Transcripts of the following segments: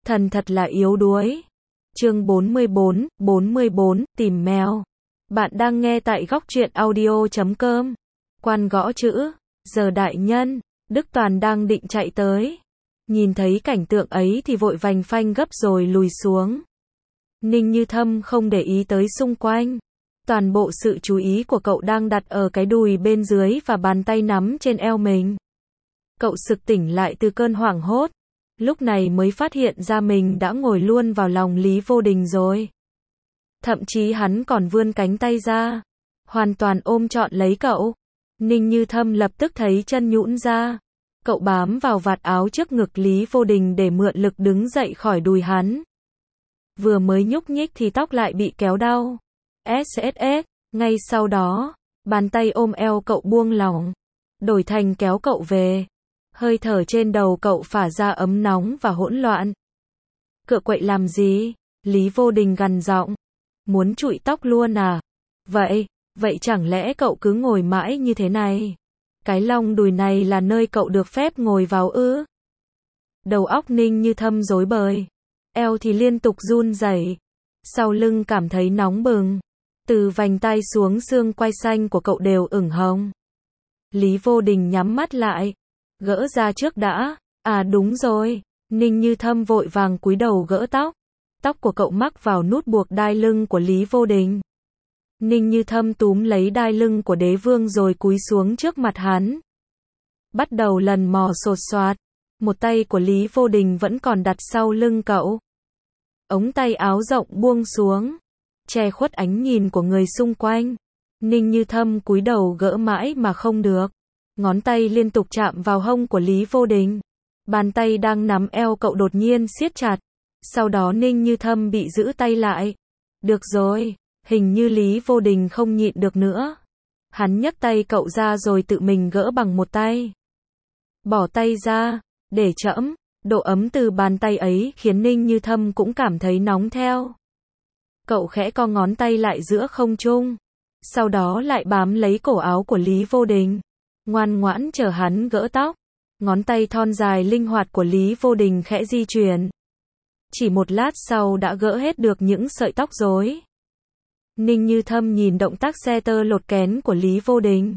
Thần thật là yếu đuối. Chương 44, tìm mèo. Bạn đang nghe tại góc truyện audio.com. Quan gõ chữ, giờ đại nhân, Đức Toàn đang định chạy tới. Nhìn thấy cảnh tượng ấy thì vội vành phanh gấp rồi lùi xuống. Ninh Như Thâm không để ý tới xung quanh. Toàn bộ sự chú ý của cậu đang đặt ở cái đùi bên dưới và bàn tay nắm trên eo mình. Cậu sực tỉnh lại từ cơn hoảng hốt. Lúc này mới phát hiện ra mình đã ngồi luôn vào lòng Lý Vô Đình rồi. Thậm chí hắn còn vươn cánh tay ra, hoàn toàn ôm trọn lấy cậu. Ninh Như Thâm lập tức thấy chân nhũn ra. Cậu bám vào vạt áo trước ngực Lý Vô Đình để mượn lực đứng dậy khỏi đùi hắn. Vừa mới nhúc nhích thì tóc lại bị kéo đau. SSS, ngay sau đó, bàn tay ôm eo cậu buông lỏng, đổi thành kéo cậu về. Hơi thở trên đầu cậu phả ra ấm nóng và hỗn loạn. Cựa quậy làm gì? Lý Vô Đình gằn giọng. Muốn trụi tóc luôn à? Vậy chẳng lẽ cậu cứ ngồi mãi như thế này? Cái lòng đùi này là nơi cậu được phép ngồi vào ư? Đầu óc Ninh Như Thâm rối bời. Eo thì liên tục run rẩy. Sau lưng cảm thấy nóng bừng. Từ vành tai xuống xương quai xanh của cậu đều ửng hồng. Lý Vô Đình nhắm mắt lại. Gỡ ra trước đã. À đúng rồi. Ninh Như Thâm vội vàng cúi đầu gỡ tóc. Tóc của cậu mắc vào nút buộc đai lưng của Lý Vô Đình. Ninh Như Thâm túm lấy đai lưng của Đế Vương rồi cúi xuống trước mặt hắn. Bắt đầu lần mò sột soạt. Một tay của Lý Vô Đình vẫn còn đặt sau lưng cậu. Ống tay áo rộng buông xuống, che khuất ánh nhìn của người xung quanh. Ninh Như Thâm cúi đầu gỡ mãi mà không được. Ngón tay liên tục chạm vào hông của Lý Vô Đình. Bàn tay đang nắm eo cậu đột nhiên siết chặt. Sau đó Ninh Như Thâm bị giữ tay lại. Được rồi, hình như Lý Vô Đình không nhịn được nữa. Hắn nhấc tay cậu ra rồi tự mình gỡ bằng một tay. Bỏ tay ra, để trẫm. Độ ấm từ bàn tay ấy khiến Ninh Như Thâm cũng cảm thấy nóng theo. Cậu khẽ co ngón tay lại giữa không trung. Sau đó lại bám lấy cổ áo của Lý Vô Đình. Ngoan ngoãn chờ hắn gỡ tóc. Ngón tay thon dài linh hoạt của Lý Vô Đình khẽ di chuyển. Chỉ một lát sau đã gỡ hết được những sợi tóc rối. Ninh Như Thâm nhìn động tác xe tơ lột kén của Lý Vô Đình.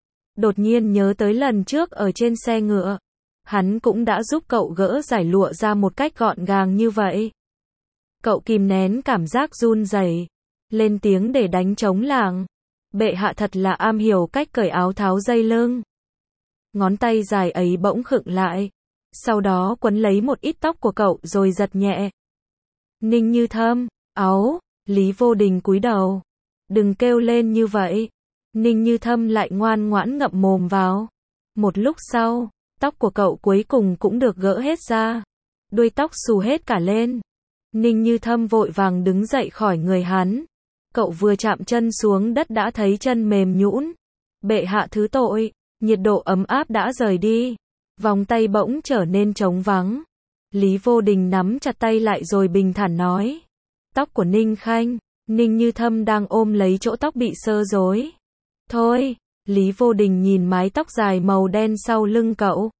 Đột nhiên nhớ tới lần trước ở trên xe ngựa. Hắn cũng đã giúp cậu gỡ giải lụa ra một cách gọn gàng như vậy. Cậu kìm nén cảm giác run rẩy, lên tiếng để đánh trống lảng. Bệ hạ thật là am hiểu cách cởi áo tháo dây lưng. Ngón tay dài ấy bỗng khựng lại. Sau đó quấn lấy một ít tóc của cậu rồi giật nhẹ. Ninh Như Thâm, áu, Lý Vô Đình cúi đầu. Đừng kêu lên như vậy. Ninh Như Thâm lại ngoan ngoãn ngậm mồm vào. Một lúc sau, tóc của cậu cuối cùng cũng được gỡ hết ra. Đuôi tóc xù hết cả lên. Ninh Như Thâm vội vàng đứng dậy khỏi người hắn. Cậu vừa chạm chân xuống đất đã thấy chân mềm nhũn. Bệ hạ thứ tội, nhiệt độ ấm áp đã rời đi. Vòng tay bỗng trở nên trống vắng. Lý Vô Đình nắm chặt tay lại rồi bình thản nói. Tóc của Ninh Khanh. Ninh Như Thâm đang ôm lấy chỗ tóc bị sơ rối. Thôi, Lý Vô Đình nhìn mái tóc dài màu đen sau lưng cậu.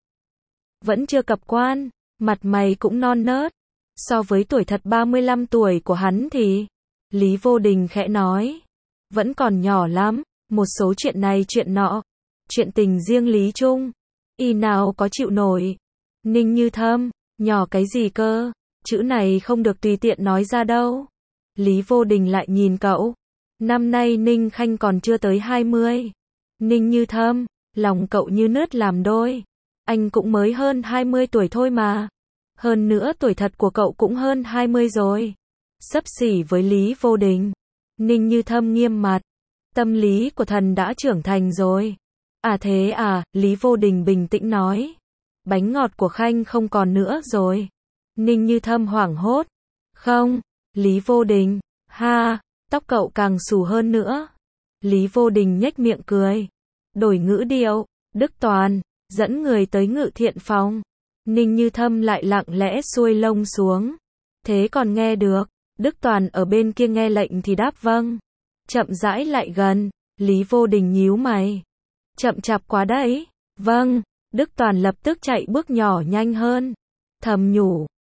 Vẫn chưa cập quan, mặt mày cũng non nớt. So với tuổi thật 35 tuổi của hắn thì, Lý Vô Đình khẽ nói. Vẫn còn nhỏ lắm, một số chuyện này chuyện nọ. Chuyện tình riêng Lý Trung. Y nào có chịu nổi. Ninh Như Thâm, nhỏ cái gì cơ, chữ này không được tùy tiện nói ra đâu. Lý Vô Đình lại nhìn cậu. Năm nay Ninh Khanh còn chưa tới 20. Ninh Như Thâm, lòng cậu như nứt làm đôi. Anh cũng mới hơn 20 tuổi thôi mà. Hơn nữa tuổi thật của cậu cũng hơn 20 rồi. Xấp xỉ với Lý Vô Đình. Ninh Như Thâm nghiêm mặt. Tâm lý của thần đã trưởng thành rồi. À thế à, Lý Vô Đình bình tĩnh nói. Bánh ngọt của Khanh không còn nữa rồi. Ninh Như Thâm hoảng hốt. Không, Lý Vô Đình, ha, tóc cậu càng xù hơn nữa. Lý Vô Đình nhếch miệng cười. Đổi ngữ điệu, Đức Toàn, dẫn người tới Ngự Thiện phòng. Ninh Như Thâm lại lặng lẽ xuôi lông xuống. Thế còn nghe được, Đức Toàn ở bên kia nghe lệnh thì đáp vâng. Chậm rãi lại gần, Lý Vô Đình nhíu mày. Chậm chạp quá đấy. Vâng, Đức Toàn lập tức chạy bước nhỏ nhanh hơn. Thầm nhủ,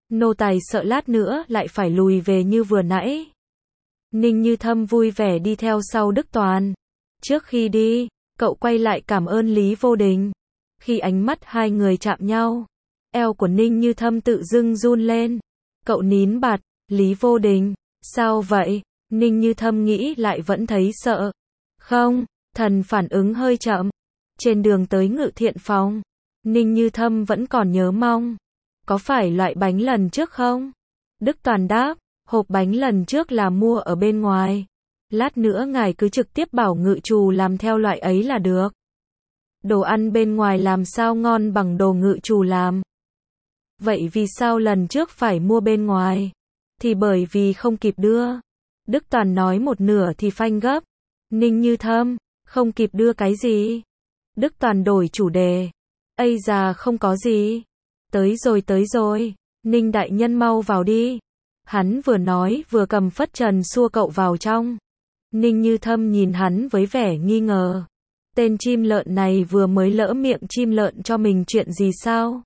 Nô tài sợ lát nữa lại phải lùi về như vừa nãy. Ninh Như Thâm vui vẻ đi theo sau Đức Toàn. Trước khi đi, cậu quay lại cảm ơn Lý Vô Đình. Khi ánh mắt hai người chạm nhau, eo của Ninh Như Thâm tự dưng run lên. Cậu nín bặt, Lý Vô Đình, sao vậy? Ninh Như Thâm nghĩ lại vẫn thấy sợ. Không, thần phản ứng hơi chậm. Trên đường tới Ngự Thiện Phòng, Ninh Như Thâm vẫn còn nhớ mong. Có phải loại bánh lần trước không? Đức Toàn đáp, hộp bánh lần trước là mua ở bên ngoài. Lát nữa ngài cứ trực tiếp bảo ngự trù làm theo loại ấy là được. Đồ ăn bên ngoài làm sao ngon bằng đồ ngự trù làm. Vậy vì sao lần trước phải mua bên ngoài? Thì bởi vì không kịp đưa. Đức Toàn nói một nửa thì phanh gấp. Ninh Như Thâm, không kịp đưa cái gì? Đức Toàn đổi chủ đề. Ây già không có gì. Tới rồi. Ninh đại nhân mau vào đi. Hắn vừa nói vừa cầm phất trần xua cậu vào trong. Ninh Như Thâm nhìn hắn với vẻ nghi ngờ. Tên chim lợn này vừa mới lỡ miệng chim lợn cho mình chuyện gì sao?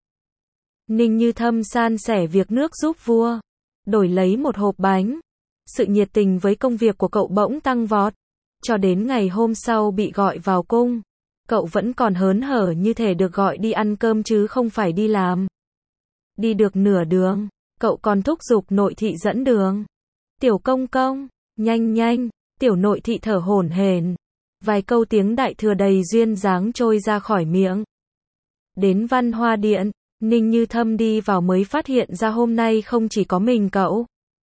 Ninh Như Thâm san sẻ việc nước giúp vua, đổi lấy một hộp bánh. Sự nhiệt tình với công việc của cậu bỗng tăng vọt. Cho đến ngày hôm sau bị gọi vào cung, cậu vẫn còn hớn hở như thể được gọi đi ăn cơm chứ không phải đi làm. Đi được nửa đường, cậu còn thúc giục nội thị dẫn đường. Tiểu công công, nhanh, tiểu nội thị thở hổn hển. Vài câu tiếng đại thừa đầy duyên dáng trôi ra khỏi miệng. Đến Văn Hoa Điện, Ninh Như Thâm đi vào mới phát hiện ra hôm nay không chỉ có mình cậu.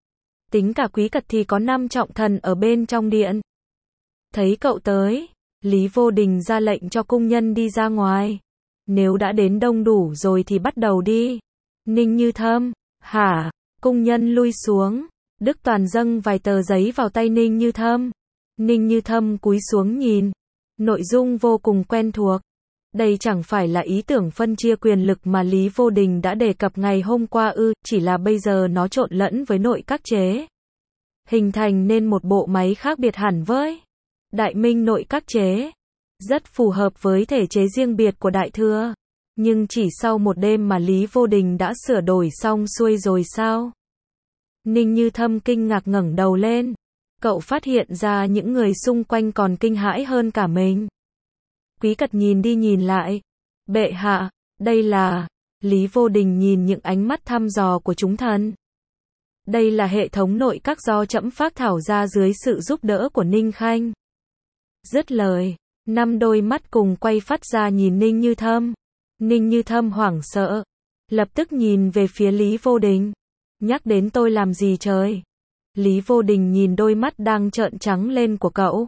Tính cả Quý Cật thì có 5 trọng thần ở bên trong điện. Thấy cậu tới, Lý Vô Đình ra lệnh cho cung nhân đi ra ngoài. Nếu đã đến đông đủ rồi thì bắt đầu đi. Ninh Như Thâm, hả? Cung nhân lui xuống. Đức Toàn dâng vài tờ giấy vào tay Ninh Như Thâm. Ninh Như Thâm cúi xuống nhìn. Nội dung vô cùng quen thuộc. Đây chẳng phải là ý tưởng phân chia quyền lực mà Lý Vô Đình đã đề cập ngày hôm qua ư, chỉ là bây giờ nó trộn lẫn với nội các chế. Hình thành nên một bộ máy khác biệt hẳn với Đại Minh nội các chế. Rất phù hợp với thể chế riêng biệt của Đại Thừa. Nhưng chỉ sau một đêm mà Lý Vô Đình đã sửa đổi xong xuôi rồi sao? Ninh Như Thâm kinh ngạc ngẩng đầu lên. Cậu phát hiện ra những người xung quanh còn kinh hãi hơn cả mình. Quý Cật nhìn đi nhìn lại. Bệ hạ, đây là... Lý Vô Đình nhìn những ánh mắt thăm dò của chúng thần. Đây là hệ thống nội các do trẫm phác thảo ra dưới sự giúp đỡ của Ninh Khanh. Dứt lời, 5 đôi mắt cùng quay phát ra nhìn Ninh Như Thâm. Ninh Như Thâm hoảng sợ, lập tức nhìn về phía Lý Vô Đình. Nhắc đến tôi làm gì trời? Lý Vô Đình nhìn đôi mắt đang trợn trắng lên của cậu.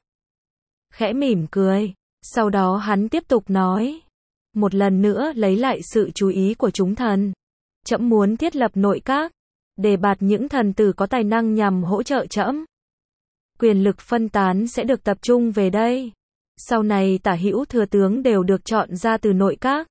Khẽ mỉm cười, sau đó hắn tiếp tục nói. Một lần nữa lấy lại sự chú ý của chúng thần. Trẫm muốn thiết lập nội các, đề bạt những thần tử có tài năng nhằm hỗ trợ trẫm. Quyền lực phân tán sẽ được tập trung về đây. Sau này tả hữu thừa tướng đều được chọn ra từ nội các.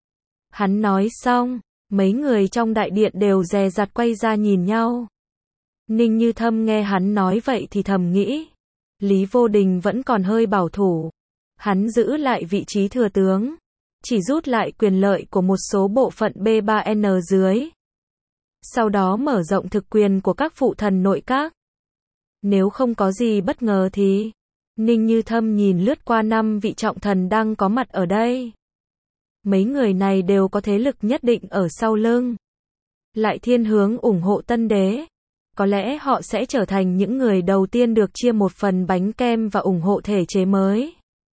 Hắn nói xong, mấy người trong đại điện đều dè dặt quay ra nhìn nhau. Ninh Như Thâm nghe hắn nói vậy thì thầm nghĩ. Lý Vô Đình vẫn còn hơi bảo thủ. Hắn giữ lại vị trí thừa tướng. Chỉ rút lại quyền lợi của một số bộ phận B3N dưới. Sau đó mở rộng thực quyền của các phụ thần nội các. Nếu không có gì bất ngờ thì... Ninh Như Thâm nhìn lướt qua 5 vị trọng thần đang có mặt ở đây. Mấy người này đều có thế lực nhất định ở sau lưng. Lại thiên hướng ủng hộ tân đế. Có lẽ họ sẽ trở thành những người đầu tiên được chia một phần bánh kem và ủng hộ thể chế mới.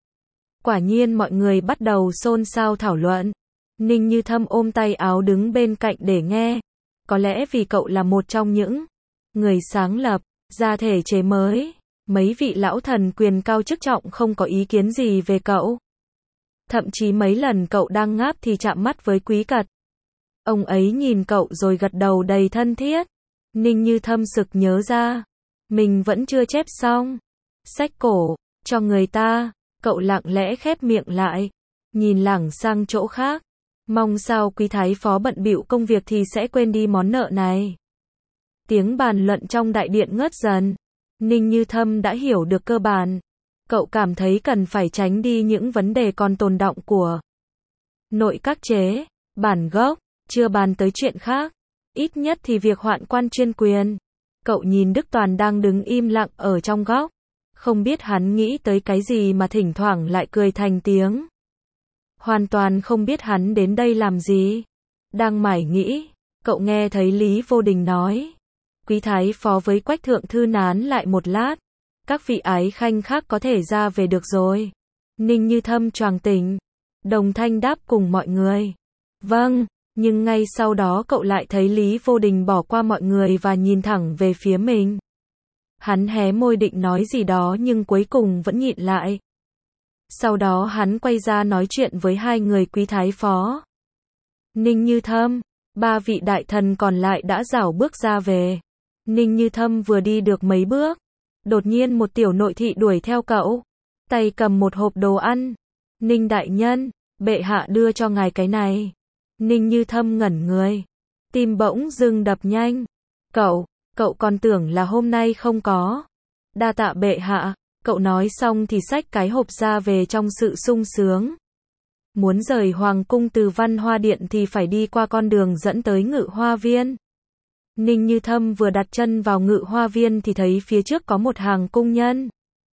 Quả nhiên mọi người bắt đầu xôn xao thảo luận. Ninh Như Thâm ôm tay áo đứng bên cạnh để nghe. Có lẽ vì cậu là một trong những người sáng lập ra thể chế mới. Mấy vị lão thần quyền cao chức trọng không có ý kiến gì về cậu. Thậm chí mấy lần cậu đang ngáp thì chạm mắt với Quý Cật. Ông ấy nhìn cậu rồi gật đầu đầy thân thiết. Ninh Như Thâm sực nhớ ra. Mình vẫn chưa chép xong. Sách cổ, cho người ta. Cậu lặng lẽ khép miệng lại. Nhìn lảng sang chỗ khác. Mong sao quý thái phó bận bịu công việc thì sẽ quên đi món nợ này. Tiếng bàn luận trong đại điện ngớt dần. Ninh Như Thâm đã hiểu được cơ bản. Cậu cảm thấy cần phải tránh đi những vấn đề còn tồn đọng của nội các chế, bản gốc, chưa bàn tới chuyện khác. Ít nhất thì việc hoạn quan chuyên quyền. Cậu nhìn Đức Toàn đang đứng im lặng ở trong góc. Không biết hắn nghĩ tới cái gì mà thỉnh thoảng lại cười thành tiếng. Hoàn toàn không biết hắn đến đây làm gì. Đang mải nghĩ, cậu nghe thấy Lý Vô Đình nói. Quý thái phó với Quách thượng thư nán lại một lát. Các vị ái khanh khác có thể ra về được rồi. Ninh Như Thâm choàng tỉnh. Đồng thanh đáp cùng mọi người. Vâng, nhưng ngay sau đó cậu lại thấy Lý Vô Đình bỏ qua mọi người và nhìn thẳng về phía mình. Hắn hé môi định nói gì đó nhưng cuối cùng vẫn nhịn lại. Sau đó hắn quay ra nói chuyện với hai người quý thái phó. Ninh Như Thâm, ba vị đại thần còn lại đã rảo bước ra về. Ninh Như Thâm vừa đi được mấy bước. Đột nhiên một tiểu nội thị đuổi theo cậu. Tay cầm một hộp đồ ăn. Ninh đại nhân, bệ hạ đưa cho ngài cái này. Ninh Như Thâm ngẩn người. Tim bỗng dưng đập nhanh. Cậu còn tưởng là hôm nay không có. Đa tạ bệ hạ. Cậu nói xong thì xách cái hộp ra về trong sự sung sướng. Muốn rời hoàng cung từ Văn Hoa Điện thì phải đi qua con đường dẫn tới Ngự Hoa Viên. Ninh Như Thâm vừa đặt chân vào Ngự Hoa Viên thì thấy phía trước có một hàng cung nhân.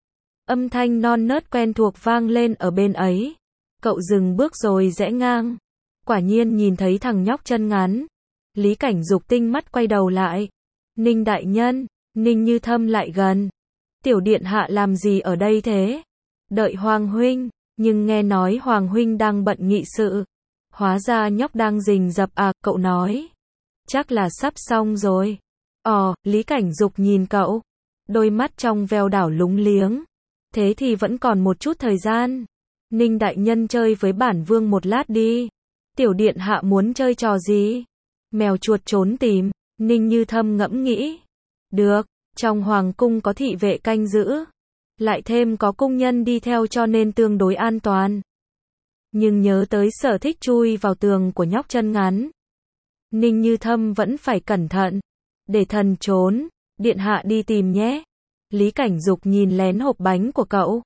Âm thanh non nớt quen thuộc vang lên ở bên ấy. Cậu dừng bước rồi rẽ ngang. Quả nhiên nhìn thấy thằng nhóc chân ngắn. Lý Cảnh Dục tinh mắt quay đầu lại. Ninh đại nhân, Ninh Như Thâm lại gần. Tiểu điện hạ làm gì ở đây thế? Đợi Hoàng huynh, nhưng nghe nói Hoàng huynh đang bận nghị sự. Hóa ra nhóc đang rình rập à, cậu nói. Chắc là sắp xong rồi. Lý Cảnh Dục nhìn cậu. Đôi mắt trong veo đảo lúng liếng. Thế thì vẫn còn một chút thời gian. Ninh đại nhân chơi với bản vương một lát đi. Tiểu điện hạ muốn chơi trò gì? Mèo chuột trốn tìm. Ninh Như Thâm ngẫm nghĩ. Được, trong hoàng cung có thị vệ canh giữ. Lại thêm có cung nhân đi theo cho nên tương đối an toàn. Nhưng nhớ tới sở thích chui vào tường của nhóc chân ngắn. Ninh Như Thâm vẫn phải cẩn thận. Để thần trốn, điện hạ đi tìm nhé. Lý Cảnh Dục nhìn lén hộp bánh của cậu.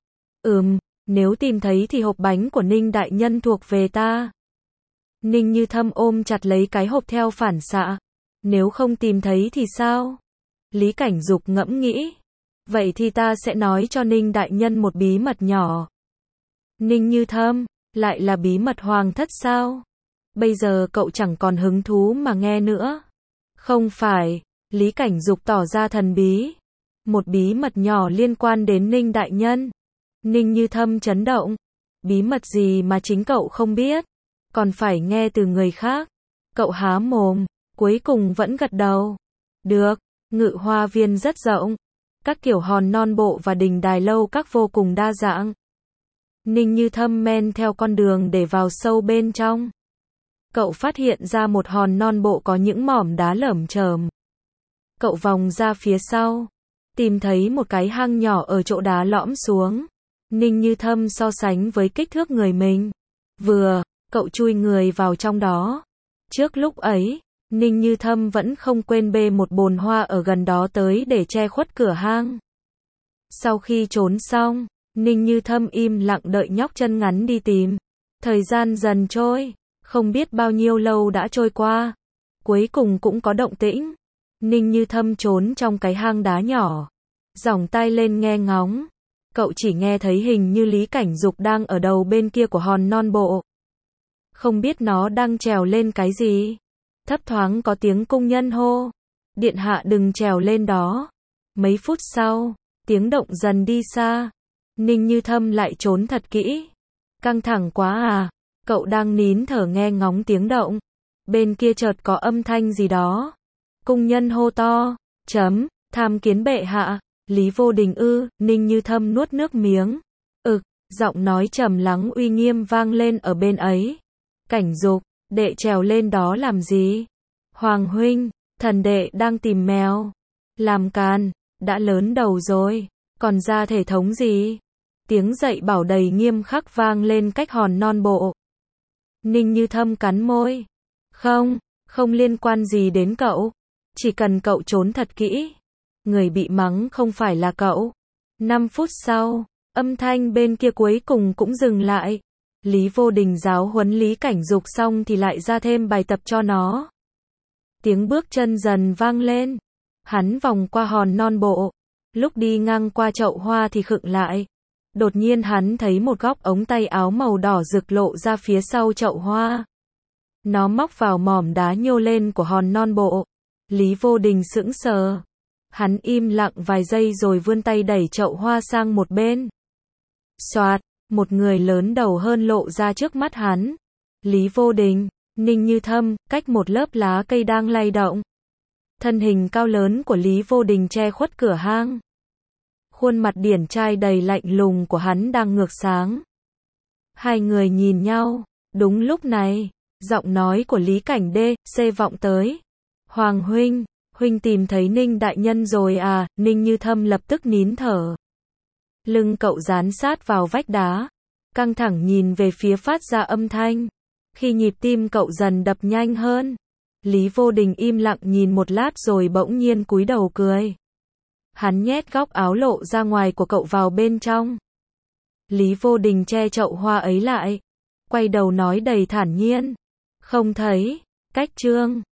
Nếu tìm thấy thì hộp bánh của Ninh đại nhân thuộc về ta. Ninh Như Thâm ôm chặt lấy cái hộp theo phản xạ. Nếu không tìm thấy thì sao? Lý Cảnh Dục ngẫm nghĩ. Vậy thì ta sẽ nói cho Ninh đại nhân một bí mật nhỏ. Ninh Như Thâm, lại là bí mật hoàng thất sao? Bây giờ cậu chẳng còn hứng thú mà nghe nữa. Không phải, Lý Cảnh Dục tỏ ra thần bí. Một bí mật nhỏ liên quan đến Ninh đại nhân. Ninh Như Thâm chấn động. Bí mật gì mà chính cậu không biết? Còn phải nghe từ người khác. Cậu há mồm, cuối cùng vẫn gật đầu. Được, Ngự Hoa Viên rất rộng. Các kiểu hòn non bộ và đình đài lâu các vô cùng đa dạng. Ninh Như Thâm men theo con đường để vào sâu bên trong. Cậu phát hiện ra một hòn non bộ có những mỏm đá lởm chởm. Cậu vòng ra phía sau. Tìm thấy một cái hang nhỏ ở chỗ đá lõm xuống. Ninh Như Thâm so sánh với kích thước người mình. Cậu chui người vào trong đó. Trước lúc ấy, Ninh Như Thâm vẫn không quên bê một bồn hoa ở gần đó tới để che khuất cửa hang. Sau khi trốn xong, Ninh Như Thâm im lặng đợi nhóc chân ngắn đi tìm. Thời gian dần trôi, không biết bao nhiêu lâu đã trôi qua. Cuối cùng cũng có động tĩnh. Ninh Như Thâm trốn trong cái hang đá nhỏ. Giỏng tai lên nghe ngóng. Cậu chỉ nghe thấy hình như Lý Cảnh Dục đang ở đầu bên kia của hòn non bộ. Không biết nó đang trèo lên cái gì. Thấp thoáng có tiếng cung nhân hô. Điện hạ đừng trèo lên đó. Mấy phút sau, tiếng động dần đi xa. Ninh Như Thâm lại trốn thật kỹ. Căng thẳng quá à. Cậu đang nín thở nghe ngóng tiếng động. Bên kia chợt có âm thanh gì đó. Cung nhân hô to. Tham kiến bệ hạ. Lý Vô Đình ư. Ninh Như Thâm nuốt nước miếng. Giọng nói trầm lắng uy nghiêm vang lên ở bên ấy. Cảnh Dục, đệ trèo lên đó làm gì? Hoàng huynh, thần đệ đang tìm mèo. Làm càn, đã lớn đầu rồi, còn ra thể thống gì? Tiếng dạy bảo đầy nghiêm khắc vang lên cách hòn non bộ. Ninh Như Thâm cắn môi. Không liên quan gì đến cậu. Chỉ cần cậu trốn thật kỹ. Người bị mắng không phải là cậu. 5 phút sau, âm thanh bên kia cuối cùng cũng dừng lại. Lý Vô Đình giáo huấn Lý Cảnh Dục xong thì lại ra thêm bài tập cho nó. Tiếng bước chân dần vang lên. Hắn vòng qua hòn non bộ. Lúc đi ngang qua chậu hoa thì khựng lại. Đột nhiên hắn thấy một góc ống tay áo màu đỏ rực lộ ra phía sau chậu hoa. Nó móc vào mỏm đá nhô lên của hòn non bộ. Lý Vô Đình sững sờ. Hắn im lặng vài giây rồi vươn tay đẩy chậu hoa sang một bên. Xoạt, một người lớn đầu hơn lộ ra trước mắt hắn. Lý Vô Đình, Ninh Như Thâm, cách một lớp lá cây đang lay động. Thân hình cao lớn của Lý Vô Đình che khuất cửa hang. Khuôn mặt điển trai đầy lạnh lùng của hắn đang ngược sáng. Hai người nhìn nhau. Đúng lúc này, giọng nói của Lý Cảnh Đê, C vọng tới. Hoàng huynh, huynh tìm thấy Ninh đại nhân rồi à? Ninh Như Thâm lập tức nín thở. Lưng cậu dán sát vào vách đá, căng thẳng nhìn về phía phát ra âm thanh. Khi nhịp tim cậu dần đập nhanh hơn, Lý Vô Đình im lặng nhìn một lát rồi bỗng nhiên cúi đầu cười. Hắn nhét góc áo lộ ra ngoài của cậu vào bên trong. Lý Vô Đình che chậu hoa ấy lại, quay đầu nói đầy thản nhiên. Không thấy, cách chương